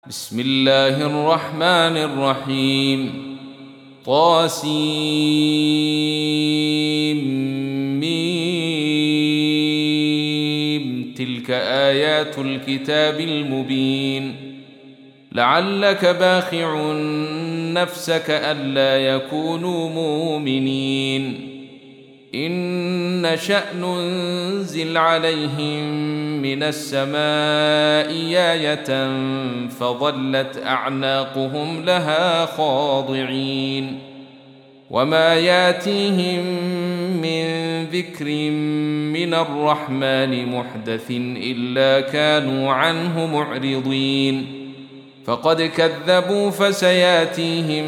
بسم الله الرحمن الرحيم طاسيم تلك آيات الكتاب المبين لعلك باخع نفسك ألا يكونوا مؤمنين إن نشأ ننزل عليهم من السماء آية فظلت أعناقهم لها خاضعين وما ياتيهم من ذكر من الرحمن محدث إلا كانوا عنه معرضين فقد كذبوا فسياتيهم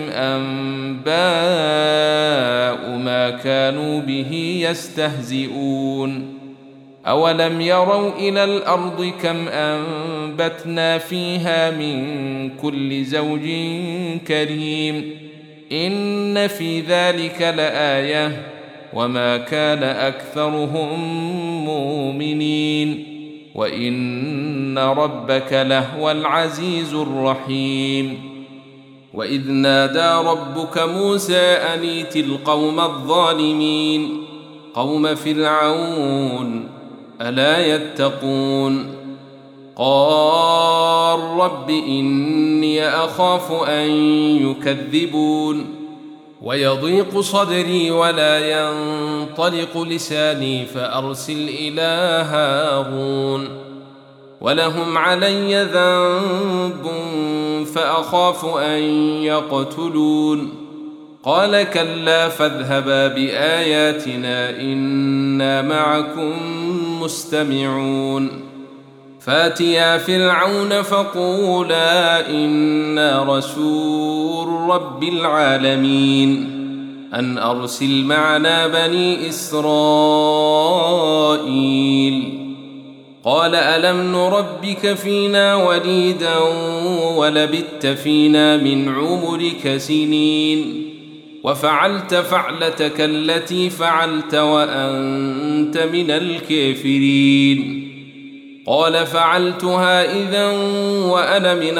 أنباء ما كانوا به يستهزئون أولم يروا إلى الأرض كم أنبتنا فيها من كل زوج كريم إن في ذلك لآية وما كان أكثرهم مؤمنين وإن ربك لهو العزيز الرحيم وإذ نادى ربك موسى أن ائت القوم الظالمين قوم فرعون ألا يتقون قال رب إني أخاف أن يكذبون ويضيق صدري ولا ينطلق لساني فأرسل إلى هارون ولهم علي ذنب فأخاف أن يقتلون قال كلا فاذهبا بآياتنا إنا معكم مستمعون فاتيا فرعون فقولا إنا رسول رب العالمين أن أرسل معنا بني إسرائيل قال ألم نربك فينا وليدا ولبثت فينا من عمرك سنين وفعلت فعلتك التي فعلت وأنت من الكافرين قال فعلتها إذا وأنا من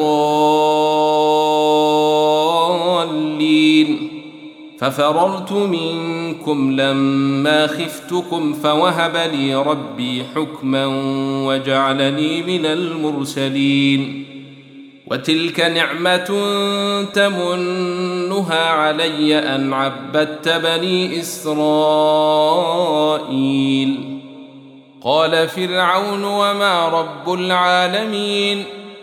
الضالين ففررت منكم لما خفتكم فوهب لي ربي حكما وجعلني من المرسلين وتلك نعمة تمنها علي أن عبدت بني إسرائيل قال فرعون وما رب العالمين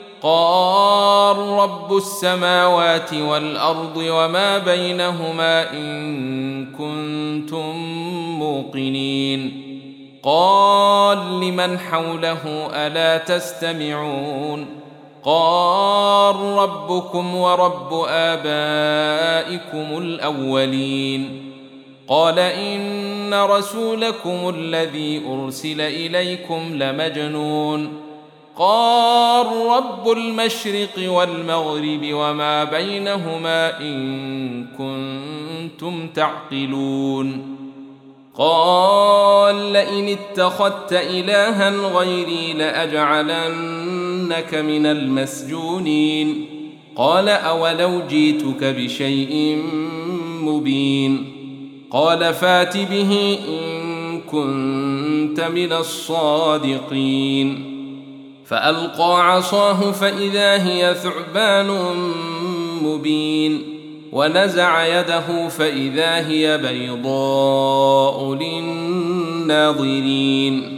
قال رب السماوات والأرض وما بينهما إن كنتم موقنين قال لمن حوله ألا تستمعون قال ربكم ورب آبائكم الأولين قال إن رسولكم الذي أرسل إليكم لمجنون قال رب المشرق والمغرب وما بينهما إن كنتم تعقلون قال لئن اتخذت إلها غيري لأجعلنك من المسجونين قال أولو جئتك بشيء مبين قال فات به إن كنت من الصادقين فألقى عصاه فإذا هي ثعبان مبين ونزع يده فإذا هي بيضاء للناظرين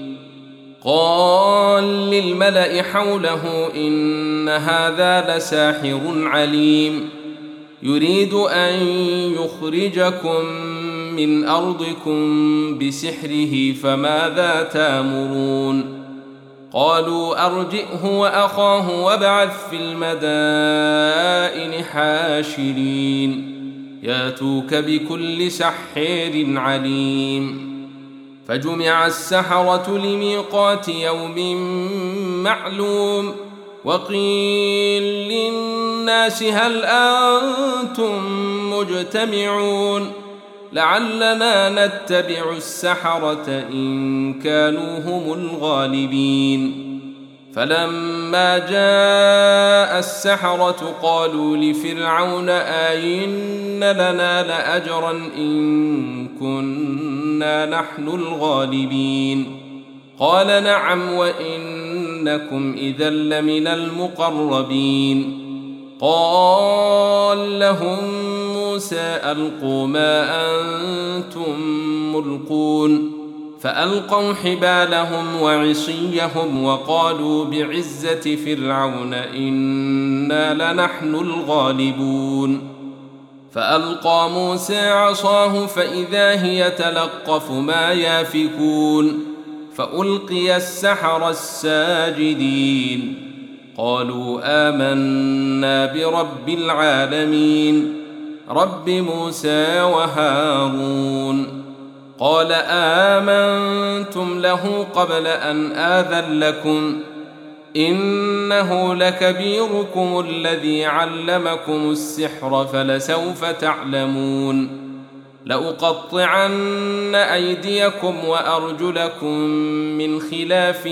قال للملأ حوله إن هذا لساحر عليم يريد أن يخرجكم من أرضكم بسحره فماذا تأمرون قالوا أرجئه وأخاه وابعث في المدائن حاشرين ياتوك بكل سحر عليم فجمع السحرة لميقات يوم معلوم وقيل للناس هل أنتم مجتمعون لعلنا نتبع السحرة إن كانوا هم الغالبين فلما جاء السحرة قالوا لفرعون أئن لنا لأجرا إن كنا نحن الغالبين قال نعم وإنكم إذا لمن المقربين قال لهم موسى ألقوا ما أنتم ملقون فألقوا حبالهم وعصيهم وقالوا بعزة فرعون إنا لنحن الغالبون فألقى موسى عصاه فإذا هي تلقف ما يافكون فألقي السحرة الساجدين قالوا آمنا برب العالمين رب موسى وهارون قال آمنتم له قبل أن آذن لكم إنه لكبيركم الذي علمكم السحر فلسوف تعلمون لأقطعن أيديكم وأرجلكم من خلاف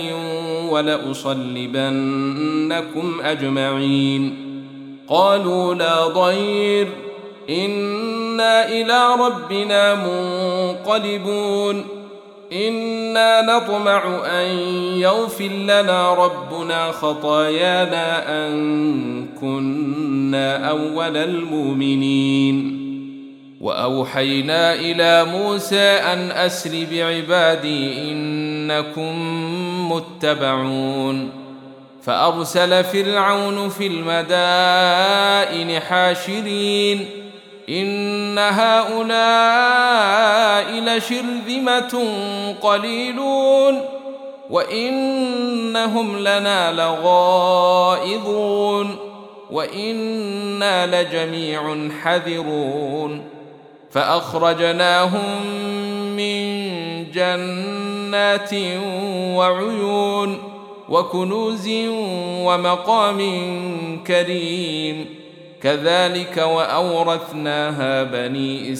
ولأصلبنكم أجمعين قالوا لا ضير إنا إلى ربنا منقلبون إنا نطمع أن يغفر لنا ربنا خطايانا أن كنا أول المؤمنين وأوحينا إلى موسى أن أسر بعبادي إنكم متبعون فأرسل فرعون في المدائن حاشرين إن هؤلاء لشرذمة قليلون وإنهم لنا لغائظون وإنا لجميع حذرون فأخرجناهم من جنات وعيون وكنوز ومقام كريم كذلك وأورثناها بني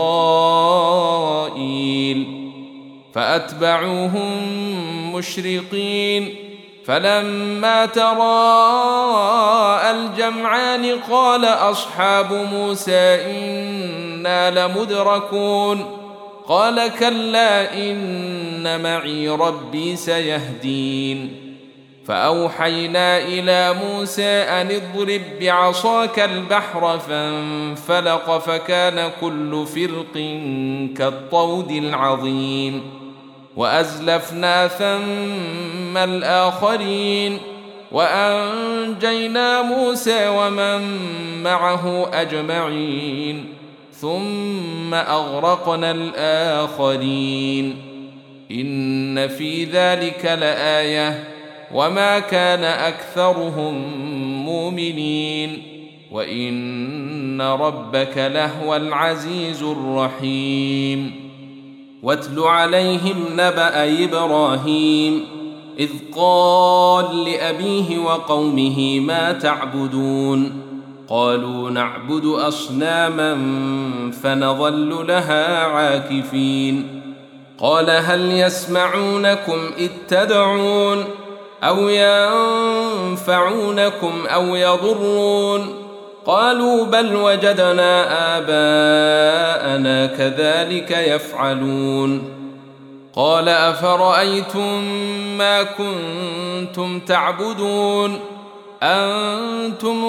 إسرائيل فأتبعوهم مشرقين فلما تراءى الجمعان قال أصحاب موسى إنا لمدركون قال كلا إن معي ربي سيهدين فأوحينا إلى موسى أن اضرب بعصاك البحر فانفلق فكان كل فرق كالطود العظيم وأزلفنا ثم الآخرين وأنجينا موسى ومن معه أجمعين ثم أغرقنا الآخرين إن في ذلك لآية وما كان أكثرهم مؤمنين وإن ربك لهو العزيز الرحيم واتل عليهم نبأ إبراهيم إذ قال لأبيه وقومه ما تعبدون قالوا نعبد أصناما فنظل لها عاكفين قال هل يسمعونكم إذ تدعون أو ينفعونكم أو يضرون قالوا بل وجدنا آباءنا كذلك يفعلون قال أفرأيتم ما كنتم تعبدون أنتم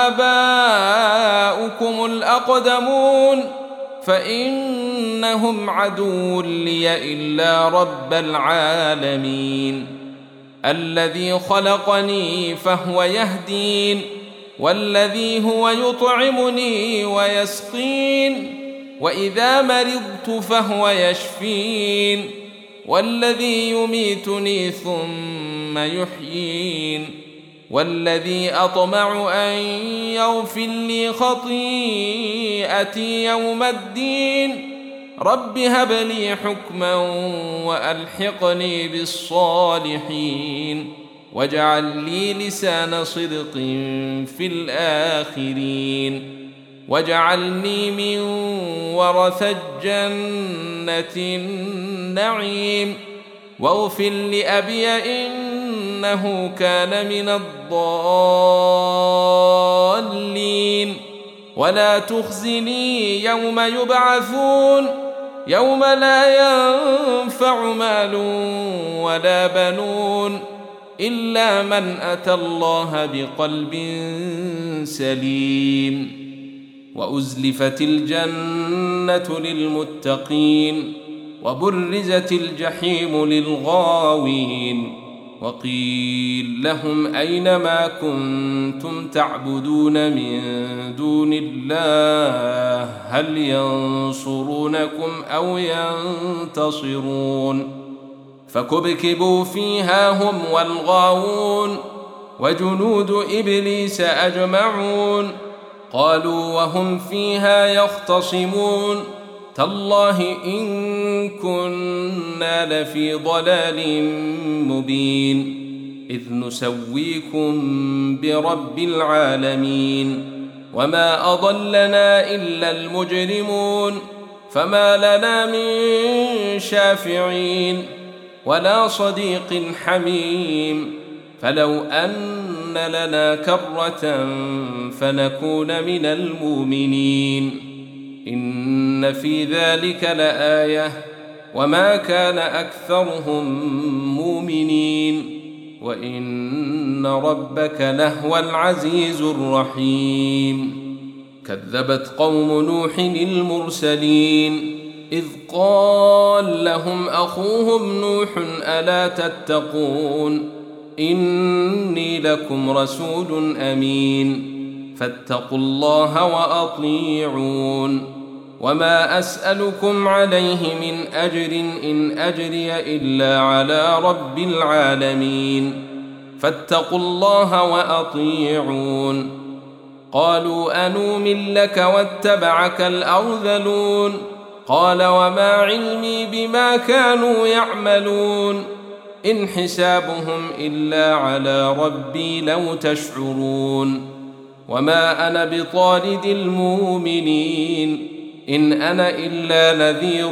وآباؤكم الأقدمون فإنهم عدو لي إلا رب العالمين الذي خلقني فهو يهدين والذي هو يطعمني ويسقين وإذا مرضت فهو يشفين والذي يميتني ثم يحيين والذي أطمع أن يغفر لي خطيئتي يوم الدين رب هب لي حكما وألحقني بالصالحين واجعل لي لسان صدق في الآخرين واجعلني من ورثة جنة النعيم واغفر لأبي إنه إنه كان من الضالين ولا تخزني يوم يبعثون يوم لا ينفع مال ولا بنون إلا من أتى الله بقلب سليم وأزلفت الجنة للمتقين وبرزت الجحيم للغاوين وقيل لهم أين ما كنتم تعبدون من دون الله هل ينصرونكم أو ينتصرون فكبكبوا فيها هم والغاوون وجنود إبليس أجمعون قالوا وهم فيها يختصمون تالله إن كنا لفي ضلال مبين إذ نسويكم برب العالمين وما أضلنا إلا المجرمون فما لنا من شافعين ولا صديق حميم فلو أن لنا كرة فنكون من المؤمنين إن في ذلك لآية وما كان أكثرهم مؤمنين وإن ربك لهو العزيز الرحيم كذبت قوم نوح المرسلين إذ قال لهم أخوهم نوح ألا تتقون إني لكم رسول أمين فاتقوا الله وأطيعون وما أسألكم عليه من أجر إن أجري إلا على رب العالمين فاتقوا الله وأطيعون قالوا أنؤمن لك واتبعك الأرذلون قال وما علمي بما كانوا يعملون إن حسابهم إلا على ربي لو تشعرون وما أنا بطارد المؤمنين إن أنا إلا نذير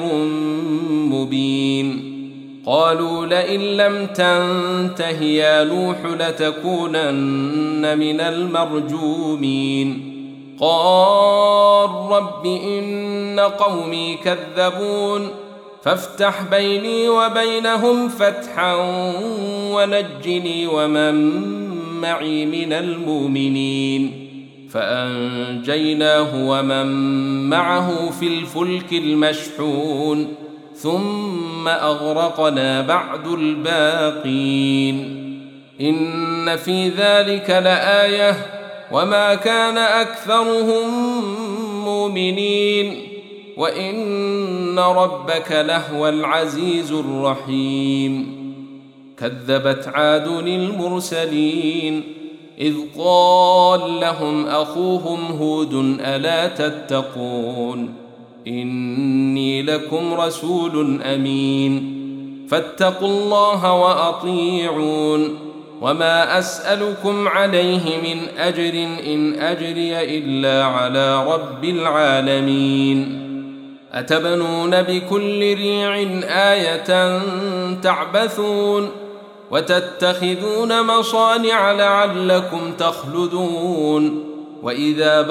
مبين قالوا لئن لم تنته يا نوح لتكونن من المرجومين قال رب إن قومي كذبون فافتح بيني وبينهم فتحا ونجني ومن معي من المؤمنين فأنجيناه ومن معه في الفلك المشحون ثم أغرقنا بعد الباقين إن في ذلك لآية وما كان أكثرهم مؤمنين وإن ربك لهو العزيز الرحيم كذبت عاد المرسلين إذ قال لهم أخوهم هود ألا تتقون إني لكم رسول أمين فاتقوا الله وأطيعون وما أسألكم عليه من أجر إن أجري إلا على رب العالمين أتبنون بكل ريع آية تعبثون وتتخذون مصانع لعلكم تخلدون وإذا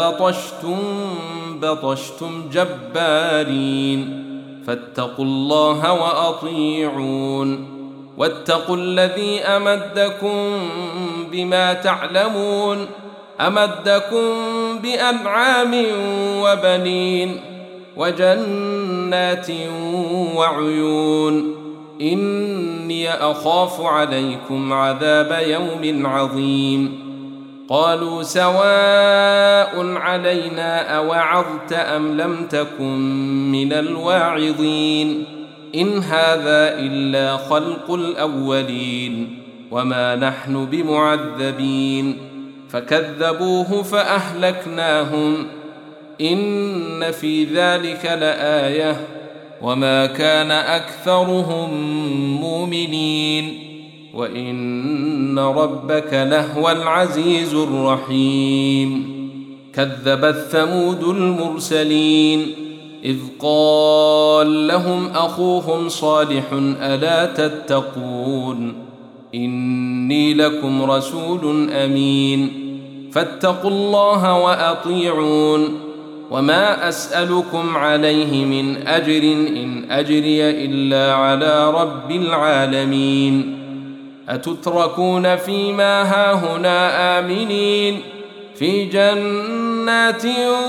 بطشتم جبارين فاتقوا الله وأطيعون واتقوا الذي أمدكم بما تعلمون أمدكم بأنعام وبنين وجنات وعيون إني أخاف عليكم عذاب يوم عظيم قالوا سواء علينا أوعظت أم لم تكن من الواعظين إن هذا إلا خلق الأولين وما نحن بمعذبين فكذبوه فأهلكناهم إن في ذلك لآية وما كان أكثرهم مؤمنين وإن ربك لهو العزيز الرحيم كذبت ثمود المرسلين إذ قال لهم أخوهم صالح ألا تتقون إني لكم رسول أمين فاتقوا الله وأطيعون وما أسألكم عليه من أجر إن أجري إلا على رب العالمين أتتركون فيما هاهنا آمنين في جنات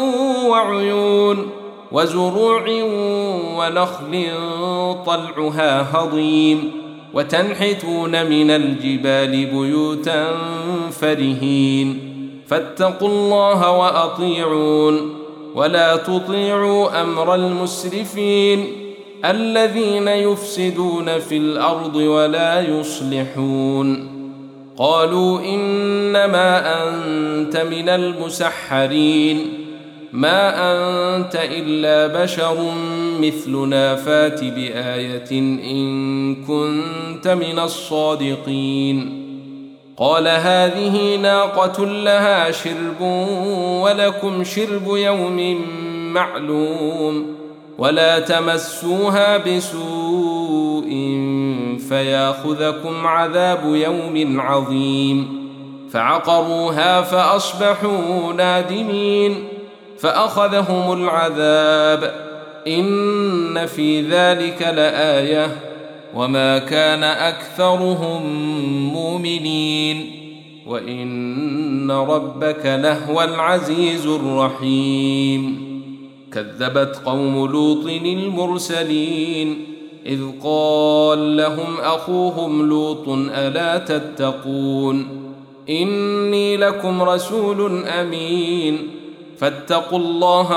وعيون وزروع ونخل طلعها هضيم وتنحتون من الجبال بيوتا فرهين فاتقوا الله وأطيعون ولا تطيعوا أمر المسرفين الذين يفسدون في الأرض ولا يصلحون قالوا إنما أنت من المسحرين ما أنت إلا بشر مثلنا فات بآية إن كنت من الصادقين قال هذه ناقة لها شرب ولكم شرب يوم معلوم ولا تمسوها بسوء فياخذكم عذاب يوم عظيم فعقروها فأصبحوا نادمين فأخذهم العذاب إن في ذلك لآية وما كان أكثرهم مؤمنين وإن ربك لهو العزيز الرحيم كذبت قوم لوط المرسلين إذ قال لهم أخوهم لوط ألا تتقون إني لكم رسول أمين فاتقوا الله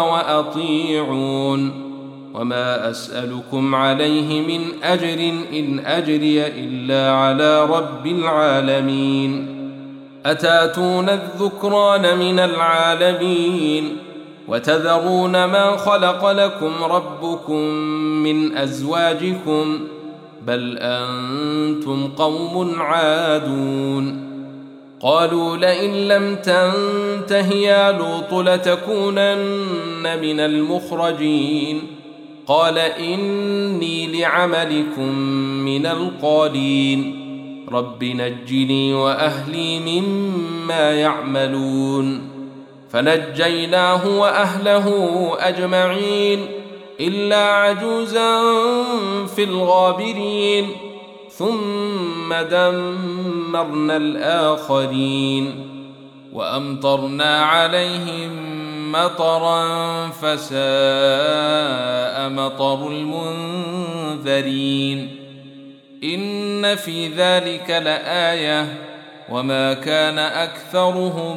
وأطيعون وما أسألكم عليه من أجر إن أجري إلا على رب العالمين أتاتون الذكران من العالمين وتذرون ما خلق لكم ربكم من أزواجكم بل أنتم قوم عادون قالوا لئن لم تنته يا لوط لتكونن من المخرجين قال إني لعملكم من القالين رب نجني وأهلي مما يعملون فنجيناه وأهله أجمعين إلا عجوزا في الغابرين ثم دمرنا الآخرين وأمطرنا عليهم مطرا فساء مطر المنذرين إن في ذلك لآية وما كان أكثرهم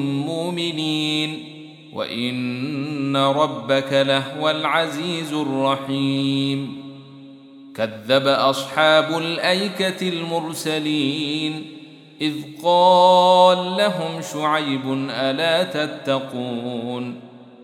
مؤمنين وإن ربك لهو العزيز الرحيم كذب أصحاب الأيكة المرسلين إذ قال لهم شعيب ألا تتقون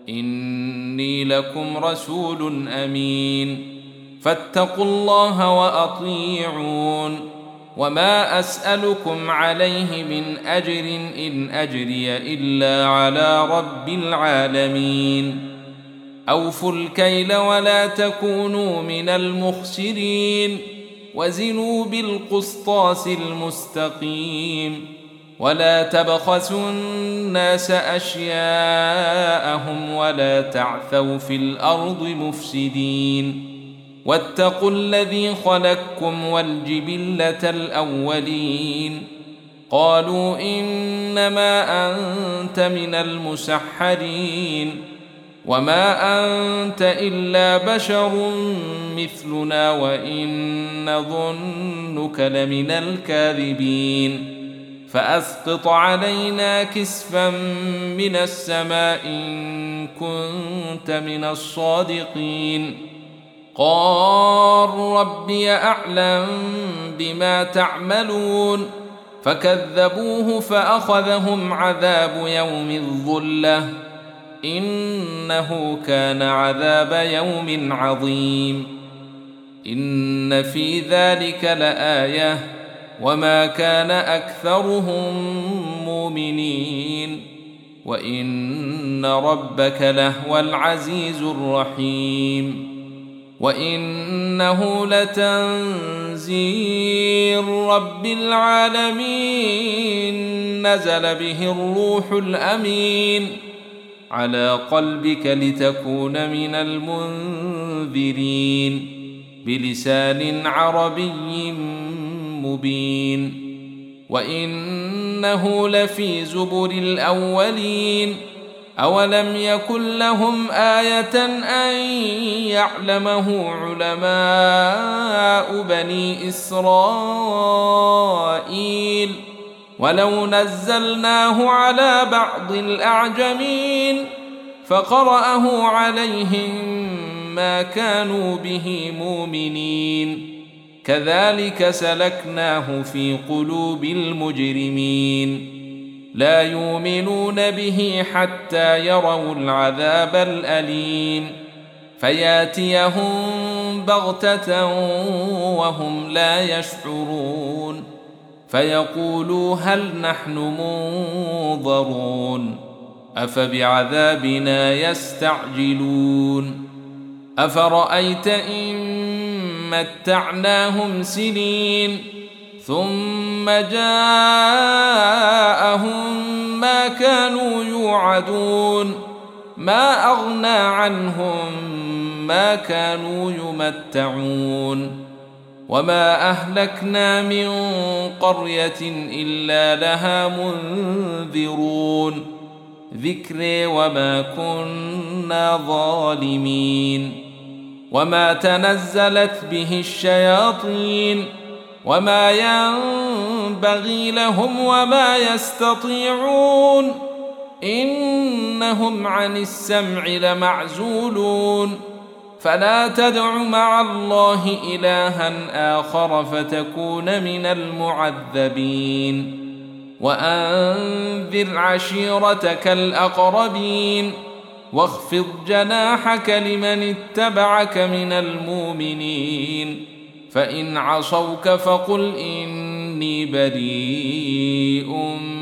إني لكم رسول أمين فاتقوا الله وأطيعون وما أسألكم عليه من أجر إن أجري إلا على رب العالمين أوفوا الكيل ولا تكونوا من المخسرين وزنوا بالقسطاس المستقيم ولا تبخسوا الناس أشياءهم ولا تعثوا في الأرض مفسدين واتقوا الذي خلقكم والجبلة الأولين قالوا إنما أنت من المسحرين وما أنت إلا بشر مثلنا وإن نظنك لمن الكاذبين فأسقط علينا كسفا من السماء إن كنت من الصادقين قال ربي أعلم بما تعملون فكذبوه فأخذهم عذاب يوم الظلة إنه كان عذاب يوم عظيم إن في ذلك لآية وما كان أكثرهم مؤمنين وإن ربك لهو العزيز الرحيم وإنه لتنزيل رب العالمين نزل به الروح الأمين على قلبك لتكون من المنذرين بلسان عربي مبين وإنه لفي زبر الأولين أولم يكن لهم آية أن يعلمه علماء بني إسرائيل ولو نزلناه على بعض الأعجمين فقرأه عليهم ما كانوا به مؤمنين كذلك سلكناه في قلوب المجرمين لا يؤمنون به حتى يروا العذاب الأليم فياتيهم بغتة وهم لا يشعرون فيقولوا هل نحن منظرون أفبعذابنا يستعجلون أفرأيت إن متعناهم سنين ثم جاءهم ما كانوا يوعدون ما أغنى عنهم ما كانوا يمتعون وما أهلكنا من قرية إلا لها منذرون ذكر وما كنا ظالمين وما تنزلت به الشياطين وما ينبغي لهم وما يستطيعون إنهم عن السمع لمعزولون فلا تدع مع الله إلها آخر فتكون من المعذبين وأنذر عشيرتك الأقربين واخفض جناحك لمن اتبعك من المؤمنين فإن عصوك فقل إني بريء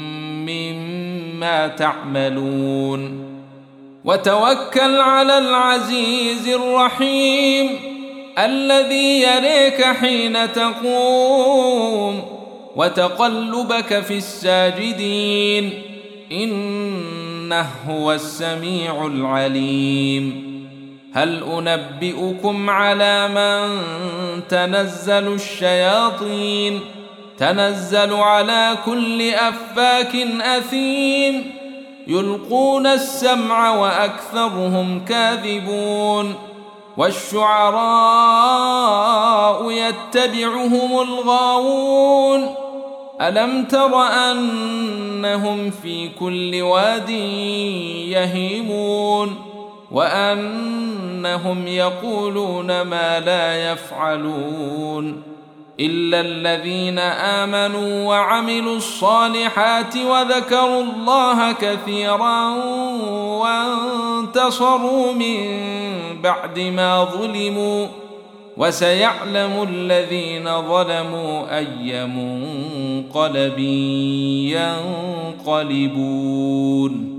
مما تعملون وتوكل على العزيز الرحيم الذي يريك حين تقوم وتقلبك في الساجدين إنه هو السميع العليم هل أنبئكم على من تنزل الشياطين تنزل على كل أفاك أثيم يلقون السمع وأكثرهم كاذبون والشعراء يتبعهم الغاوون ألم تر أنهم في كل واد يهيمون وأنهم يقولون ما لا يفعلون إلا الذين آمنوا وعملوا الصالحات وذكروا الله كثيرا وانتصروا من بعد ما ظلموا وسيعلم الذين ظلموا أي منقلب ينقلبون